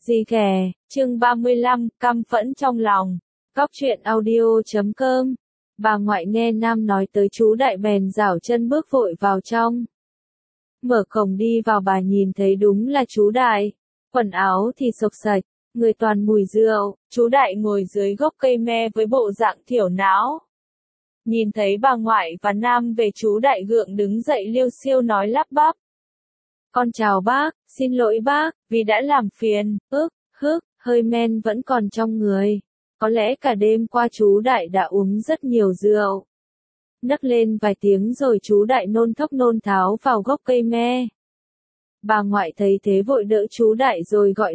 Gì kè, chương 35, căm phẫn trong lòng. Góc truyện audio.com. Bà ngoại nghe Nam nói tới chú Đại bèn giảo chân bước vội vào trong. Mở cổng đi vào bà nhìn thấy đúng là chú Đại. Quần áo thì xộc xạch, người toàn mùi rượu, chú Đại ngồi dưới gốc cây me với bộ dạng thiểu não. Nhìn thấy bà ngoại và Nam về chú Đại gượng đứng dậy liêu xiêu nói lắp bắp. Con chào bác, xin lỗi bác, vì đã làm phiền, hơi men vẫn còn trong người. Có lẽ cả đêm qua chú Đại đã uống rất nhiều rượu. Nấc lên vài tiếng rồi chú Đại nôn thốc nôn tháo vào gốc cây me. Bà ngoại thấy thế vội đỡ chú Đại rồi gọi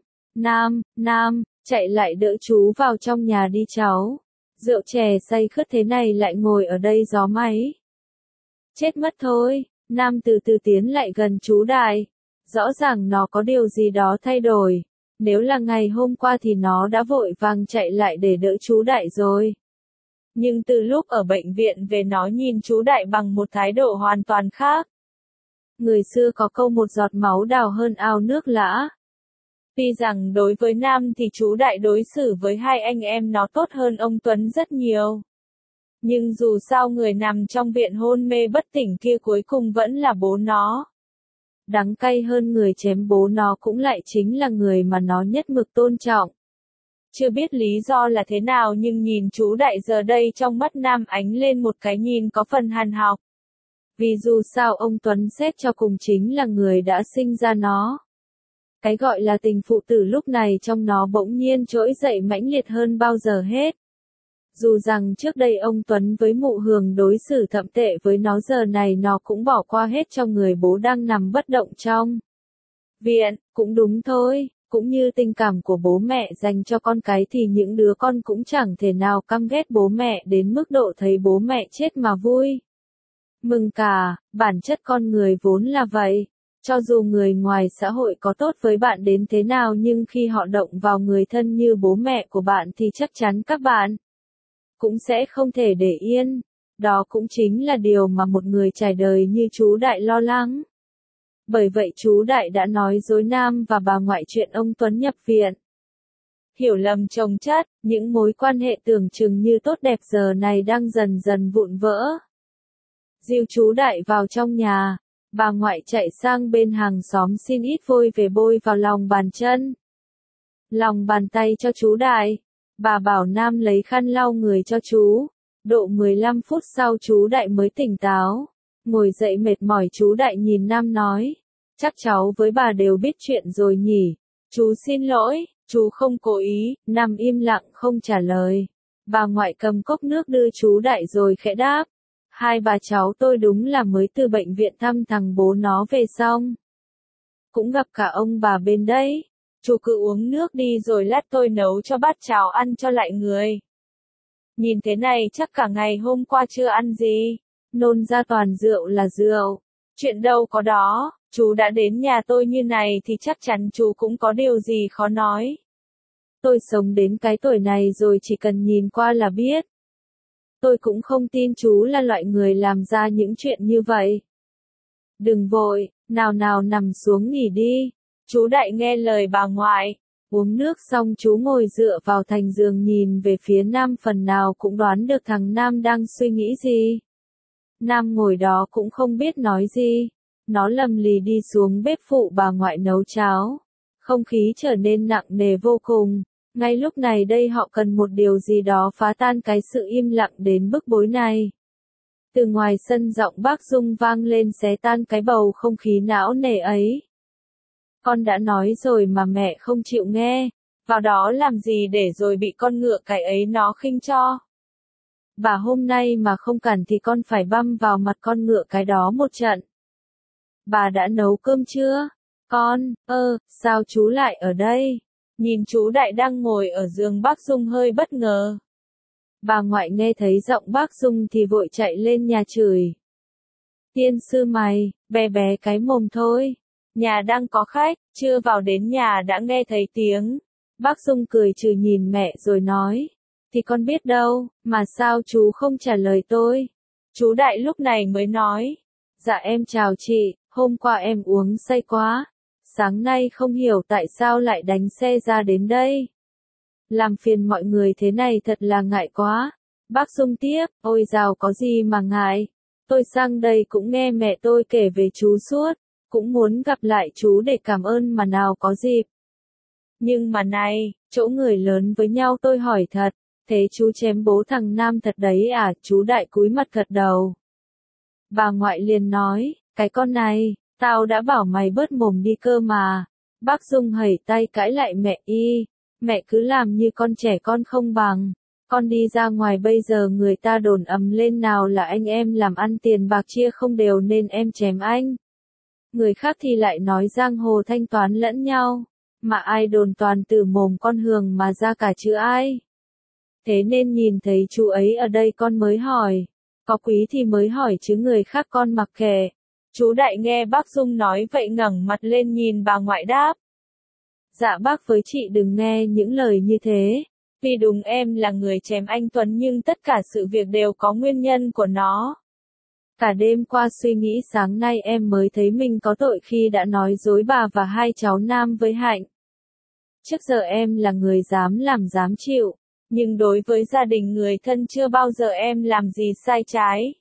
Nam, chạy lại đỡ chú vào trong nhà đi cháu. Rượu chè say khướt thế này lại ngồi ở đây gió máy. Chết mất thôi. Nam từ từ tiến lại gần chú Đại. Rõ ràng nó có điều gì đó thay đổi. Nếu là ngày hôm qua thì nó đã vội vàng chạy lại để đỡ chú Đại rồi. Nhưng từ lúc ở bệnh viện về nó nhìn chú Đại bằng một thái độ hoàn toàn khác. Người xưa có câu một giọt máu đào hơn ao nước lã. Tuy rằng đối với Nam thì chú Đại đối xử với hai anh em nó tốt hơn ông Tuấn rất nhiều. Nhưng dù sao người nằm trong viện hôn mê bất tỉnh kia cuối cùng vẫn là bố nó. Đắng cay hơn người chém bố nó cũng lại chính là người mà nó nhất mực tôn trọng. Chưa biết lý do là thế nào nhưng nhìn chú Đại giờ đây trong mắt Nam ánh lên một cái nhìn có phần hằn học. Vì dù sao ông Tuấn xét cho cùng chính là người đã sinh ra nó. Cái gọi là tình phụ tử lúc này trong nó bỗng nhiên trỗi dậy mãnh liệt hơn bao giờ hết. Dù rằng trước đây ông Tuấn với mụ Hường đối xử thậm tệ với nó giờ này nó cũng bỏ qua hết cho người bố đang nằm bất động trong viện, cũng đúng thôi, cũng như tình cảm của bố mẹ dành cho con cái thì những đứa con cũng chẳng thể nào căm ghét bố mẹ đến mức độ thấy bố mẹ chết mà vui. Mừng cả, bản chất con người vốn là vậy. Cho dù người ngoài xã hội có tốt với bạn đến thế nào nhưng khi họ động vào người thân như bố mẹ của bạn thì chắc chắn các bạn cũng sẽ không thể để yên. Đó cũng chính là điều mà một người trải đời như chú Đại lo lắng. Bởi vậy chú Đại đã nói dối Nam và bà ngoại chuyện ông Tuấn nhập viện. Hiểu lầm chồng chất, những mối quan hệ tưởng chừng như tốt đẹp giờ này đang dần dần vụn vỡ. Dìu chú Đại vào trong nhà, bà ngoại chạy sang bên hàng xóm xin ít vôi về bôi vào lòng bàn chân, lòng bàn tay cho chú Đại. Bà bảo Nam lấy khăn lau người cho chú. Độ 15 phút sau chú Đại mới tỉnh táo. Ngồi dậy mệt mỏi chú Đại nhìn Nam nói. Chắc cháu với bà đều biết chuyện rồi nhỉ. Chú xin lỗi, chú không cố ý. Nam im lặng không trả lời. Bà ngoại cầm cốc nước đưa chú Đại rồi khẽ đáp. Hai bà cháu tôi đúng là mới từ bệnh viện thăm thằng bố nó về xong. Cũng gặp cả ông bà bên đấy. Chú cứ uống nước đi rồi lát tôi nấu cho bát cháo ăn cho lại người. Nhìn thế này chắc cả ngày hôm qua chưa ăn gì. Nôn ra toàn rượu là rượu. Chuyện đâu có đó, chú đã đến nhà tôi như này thì chắc chắn chú cũng có điều gì khó nói. Tôi sống đến cái tuổi này rồi chỉ cần nhìn qua là biết. Tôi cũng không tin chú là loại người làm ra những chuyện như vậy. Đừng vội, nào nằm xuống nghỉ đi. Chú Đại nghe lời bà ngoại, uống nước xong chú ngồi dựa vào thành giường nhìn về phía Nam phần nào cũng đoán được thằng Nam đang suy nghĩ gì. Nam ngồi đó cũng không biết nói gì, nó lầm lì đi xuống bếp phụ bà ngoại nấu cháo. Không khí trở nên nặng nề vô cùng, ngay lúc này đây họ cần một điều gì đó phá tan cái sự im lặng đến bức bối này. Từ ngoài sân giọng bác Dung vang lên xé tan cái bầu không khí não nề ấy. Con đã nói rồi mà mẹ không chịu nghe, vào đó làm gì để rồi bị con ngựa cái ấy nó khinh cho. Bà hôm nay mà không cẩn thì con phải băm vào mặt con ngựa cái đó một trận. Bà đã nấu cơm chưa? Con, sao chú lại ở đây? Nhìn chú Đại đang ngồi ở giường bác Dung hơi bất ngờ. Bà ngoại nghe thấy giọng bác Dung thì vội chạy lên nhà chửi. Tiên sư mày, bé cái mồm thôi. Nhà đang có khách, chưa vào đến nhà đã nghe thấy tiếng. Bác Dung cười trừ nhìn mẹ rồi nói. Thì con biết đâu, mà sao chú không trả lời tôi? Chú Đại lúc này mới nói. Dạ em chào chị, hôm qua em uống say quá. Sáng nay không hiểu tại sao lại đánh xe ra đến đây. Làm phiền mọi người thế này thật là ngại quá. Bác Dung tiếp, ôi dào có gì mà ngại. Tôi sang đây cũng nghe mẹ tôi kể về chú suốt, cũng muốn gặp lại chú để cảm ơn mà nào có dịp. Nhưng mà này, chỗ người lớn với nhau tôi hỏi thật, thế chú chém bố thằng Nam thật đấy à? Chú Đại cúi mặt gật đầu. Bà ngoại liền nói, cái con này, tao đã bảo mày bớt mồm đi cơ mà. Bác Dung hẩy tay cãi lại mẹ mẹ cứ làm như con trẻ con không bằng. Con đi ra ngoài bây giờ người ta đồn ầm lên nào là anh em làm ăn tiền bạc chia không đều nên em chém anh. Người khác thì lại nói giang hồ thanh toán lẫn nhau, mà ai đồn toàn từ mồm con Hường mà ra cả chứ ai. Thế nên nhìn thấy chú ấy ở đây con mới hỏi, có quý thì mới hỏi chứ người khác con mặc kệ. Chú Đại nghe bác Dung nói vậy ngẩng mặt lên nhìn bà ngoại đáp. Dạ bác với chị đừng nghe những lời như thế. Vì đúng em là người chém anh Tuấn nhưng tất cả sự việc đều có nguyên nhân của nó. Cả đêm qua suy nghĩ sáng nay em mới thấy mình có tội khi đã nói dối bà và hai cháu Nam với Hạnh. Trước giờ em là người dám làm dám chịu, nhưng đối với gia đình người thân chưa bao giờ em làm gì sai trái.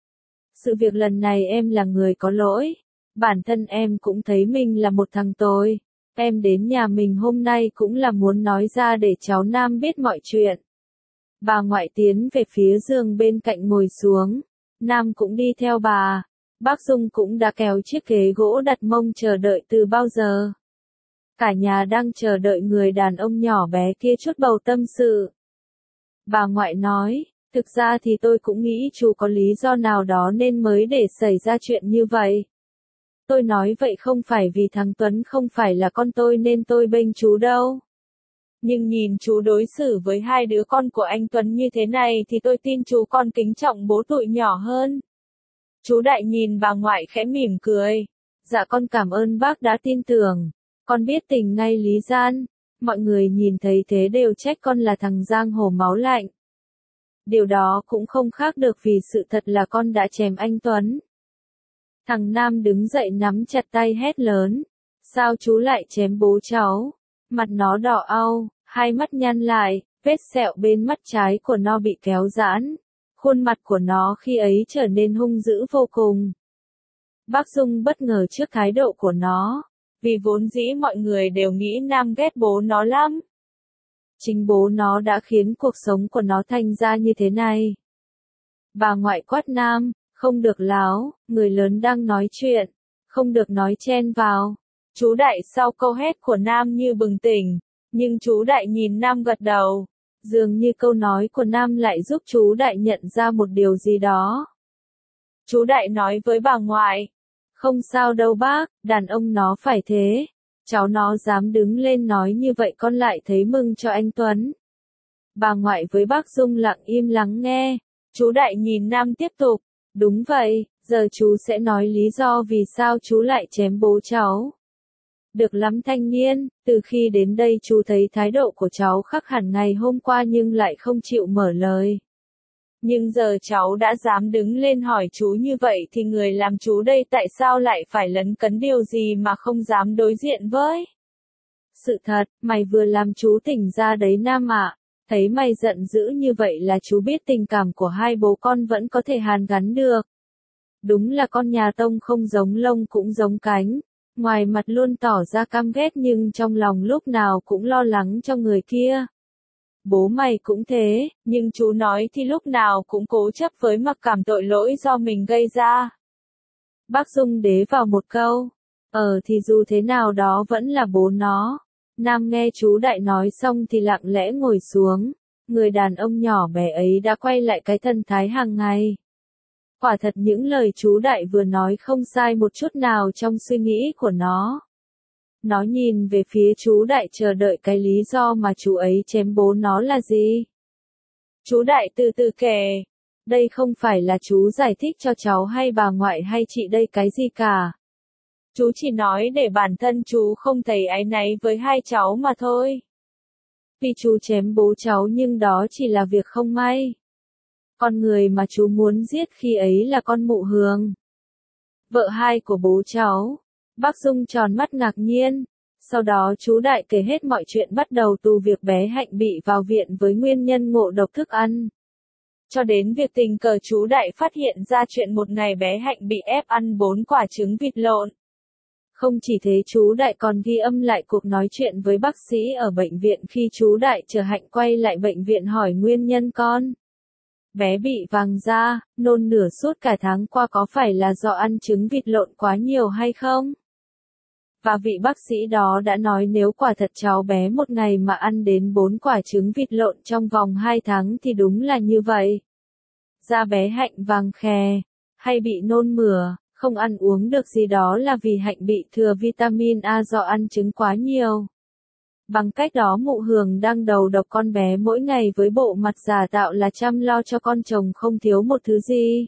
Sự việc lần này em là người có lỗi, bản thân em cũng thấy mình là một thằng tồi. Em đến nhà mình hôm nay cũng là muốn nói ra để cháu Nam biết mọi chuyện. Bà ngoại tiến về phía giường bên cạnh ngồi xuống, Nam cũng đi theo bà. Bác Dung cũng đã kéo chiếc ghế gỗ đặt mông chờ đợi từ bao giờ. Cả nhà đang chờ đợi người đàn ông nhỏ bé kia chút bầu tâm sự. Bà ngoại nói, thực ra thì tôi cũng nghĩ chú có lý do nào đó nên mới để xảy ra chuyện như vậy. Tôi nói vậy không phải vì thằng Tuấn không phải là con tôi nên tôi bênh chú đâu. Nhưng nhìn chú đối xử với hai đứa con của anh Tuấn như thế này thì tôi tin chú còn kính trọng bố tụi nhỏ hơn. Chú Đại nhìn bà ngoại khẽ mỉm cười. Dạ con cảm ơn bác đã tin tưởng. Con biết tình ngay lý gian. Mọi người nhìn thấy thế đều trách con là thằng giang hồ máu lạnh. Điều đó cũng không khác được vì sự thật là con đã chém anh Tuấn. Thằng Nam đứng dậy nắm chặt tay hét lớn. Sao chú lại chém bố cháu? Mặt nó đỏ au, hai mắt nhăn lại, vết sẹo bên mắt trái của nó bị kéo giãn. Khuôn mặt của nó khi ấy trở nên hung dữ vô cùng. Bác Dung bất ngờ trước thái độ của nó, vì vốn dĩ mọi người đều nghĩ Nam ghét bố nó lắm. Chính bố nó đã khiến cuộc sống của nó thành ra như thế này. Bà ngoại quát Nam, không được láo, người lớn đang nói chuyện, không được nói chen vào. Chú Đại sau câu hét của Nam như bừng tỉnh, nhưng chú Đại nhìn Nam gật đầu. Dường như câu nói của Nam lại giúp chú Đại nhận ra một điều gì đó. Chú Đại nói với bà ngoại, không sao đâu bác, đàn ông nó phải thế. Cháu nó dám đứng lên nói như vậy con lại thấy mừng cho anh Tuấn. Bà ngoại với bác Dung lặng im lắng nghe. Chú Đại nhìn Nam tiếp tục, đúng vậy, giờ chú sẽ nói lý do vì sao chú lại chém bố cháu. Được lắm thanh niên, từ khi đến đây chú thấy thái độ của cháu khác hẳn ngày hôm qua nhưng lại không chịu mở lời. Nhưng giờ cháu đã dám đứng lên hỏi chú như vậy thì người làm chú đây tại sao lại phải lấn cấn điều gì mà không dám đối diện với? Sự thật, mày vừa làm chú tỉnh ra đấy Nam ạ. Thấy mày giận dữ như vậy là chú biết tình cảm của hai bố con vẫn có thể hàn gắn được. Đúng là con nhà Tông không giống lông cũng giống cánh. Ngoài mặt luôn tỏ ra căm ghét nhưng trong lòng lúc nào cũng lo lắng cho người kia. Bố mày cũng thế, nhưng chú nói thì lúc nào cũng cố chấp với mặc cảm tội lỗi do mình gây ra. Bác Dung đế vào một câu, thì dù thế nào đó vẫn là bố nó. Nam nghe chú Đại nói xong thì lặng lẽ ngồi xuống. Người đàn ông nhỏ bé ấy đã quay lại cái thần thái hàng ngày. Quả thật những lời chú Đại vừa nói không sai một chút nào trong suy nghĩ của nó. Nó nhìn về phía chú Đại chờ đợi cái lý do mà chú ấy chém bố nó là gì. Chú Đại từ từ kể. Đây không phải là chú giải thích cho cháu hay bà ngoại hay chị đây cái gì cả. Chú chỉ nói để bản thân chú không thấy áy náy với hai cháu mà thôi. Vì chú chém bố cháu nhưng đó chỉ là việc không may. Con người mà chú muốn giết khi ấy là con Mụ Hường, vợ hai của bố cháu. Bác Dung tròn mắt ngạc nhiên. Sau đó chú Đại kể hết mọi chuyện bắt đầu từ việc bé Hạnh bị vào viện với nguyên nhân ngộ độc thức ăn. Cho đến việc tình cờ chú Đại phát hiện ra chuyện một ngày bé Hạnh bị ép ăn 4 quả trứng vịt lộn. Không chỉ thế, chú Đại còn ghi âm lại cuộc nói chuyện với bác sĩ ở bệnh viện khi chú Đại chờ Hạnh quay lại bệnh viện hỏi nguyên nhân con bé bị vàng da, nôn nửa suốt cả tháng qua có phải là do ăn trứng vịt lộn quá nhiều hay không? Và vị bác sĩ đó đã nói nếu quả thật cháu bé một ngày mà ăn đến 4 quả trứng vịt lộn trong vòng 2 tháng thì đúng là như vậy. Da bé Hạnh vàng khè, hay bị nôn mửa, không ăn uống được gì đó là vì Hạnh bị thừa vitamin A do ăn trứng quá nhiều. Bằng cách đó mụ Hường đang đầu độc con bé mỗi ngày với bộ mặt giả tạo là chăm lo cho con chồng không thiếu một thứ gì.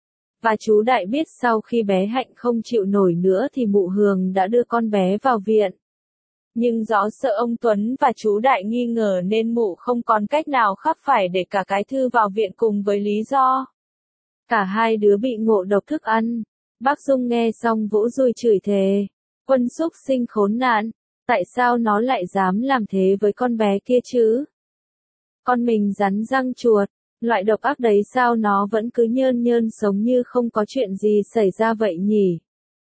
Và chú Đại biết sau khi bé Hạnh không chịu nổi nữa thì mụ Hường đã đưa con bé vào viện. Nhưng do sợ ông Tuấn và chú Đại nghi ngờ nên mụ không còn cách nào khác phải để cả cái Thư vào viện cùng với lý do cả hai đứa bị ngộ độc thức ăn. Bác Dung nghe xong vỗ dùi chửi thề. Quân súc sinh khốn nạn, tại sao nó lại dám làm thế với con bé kia chứ? Con mình rắn răng chuột, loại độc ác đấy sao nó vẫn cứ nhơn nhơn sống như không có chuyện gì xảy ra vậy nhỉ?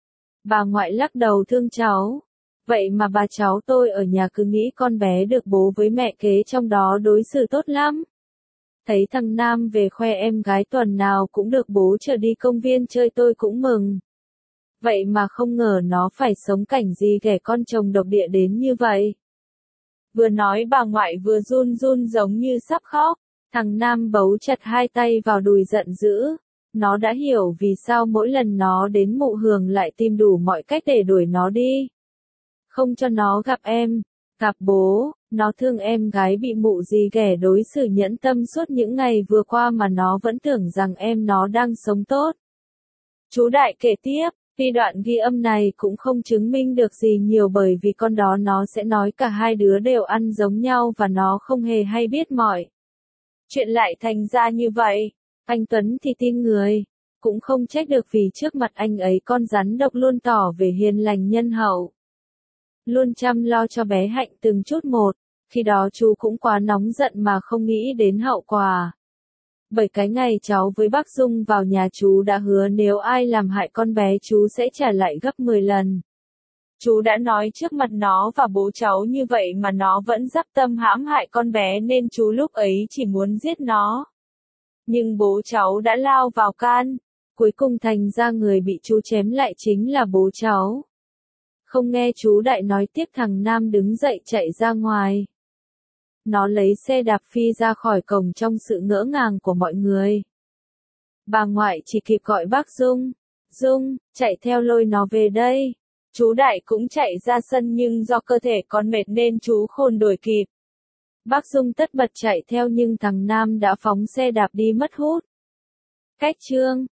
Bà ngoại lắc đầu thương cháu. Vậy mà bà cháu tôi ở nhà cứ nghĩ con bé được bố với mẹ kế trong đó đối xử tốt lắm. Thấy thằng Nam về khoe em gái tuần nào cũng được bố chở đi công viên chơi tôi cũng mừng. Vậy mà không ngờ nó phải sống cảnh gì ghẻ con chồng độc địa đến như vậy. Vừa nói bà ngoại vừa run run giống như sắp khóc. Thằng Nam bấu chặt hai tay vào đùi giận dữ. Nó đã hiểu vì sao mỗi lần nó đến mụ Hường lại tìm đủ mọi cách để đuổi nó đi. Không cho nó gặp em, gặp bố, nó thương em gái bị mụ dì ghẻ đối xử nhẫn tâm suốt những ngày vừa qua mà nó vẫn tưởng rằng em nó đang sống tốt. Chú Đại kể tiếp, tuy đoạn ghi âm này cũng không chứng minh được gì nhiều bởi vì con đó nó sẽ nói cả hai đứa đều ăn giống nhau và nó không hề hay biết mọi chuyện lại thành ra như vậy. Anh Tuấn thì tin người, cũng không trách được vì trước mặt anh ấy con rắn độc luôn tỏ vẻ hiền lành nhân hậu. Luôn chăm lo cho bé Hạnh từng chút một, khi đó chú cũng quá nóng giận mà không nghĩ đến hậu quả. Bởi cái ngày cháu với bác Dung vào nhà chú đã hứa nếu ai làm hại con bé chú sẽ trả lại gấp 10 lần. Chú đã nói trước mặt nó và bố cháu như vậy mà nó vẫn dắp tâm hãm hại con bé nên chú lúc ấy chỉ muốn giết nó. Nhưng bố cháu đã lao vào can, cuối cùng thành ra người bị chú chém lại chính là bố cháu. Không nghe chú Đại nói tiếp thằng Nam đứng dậy chạy ra ngoài. Nó lấy xe đạp phi ra khỏi cổng trong sự ngỡ ngàng của mọi người. Bà ngoại chỉ kịp gọi bác Dung. Dung, chạy theo lôi nó về đây. Chú Đại cũng chạy ra sân nhưng do cơ thể con mệt nên chú khôn đuổi kịp. Bác Dung tất bật chạy theo nhưng thằng Nam đã phóng xe đạp đi mất hút. Cách chương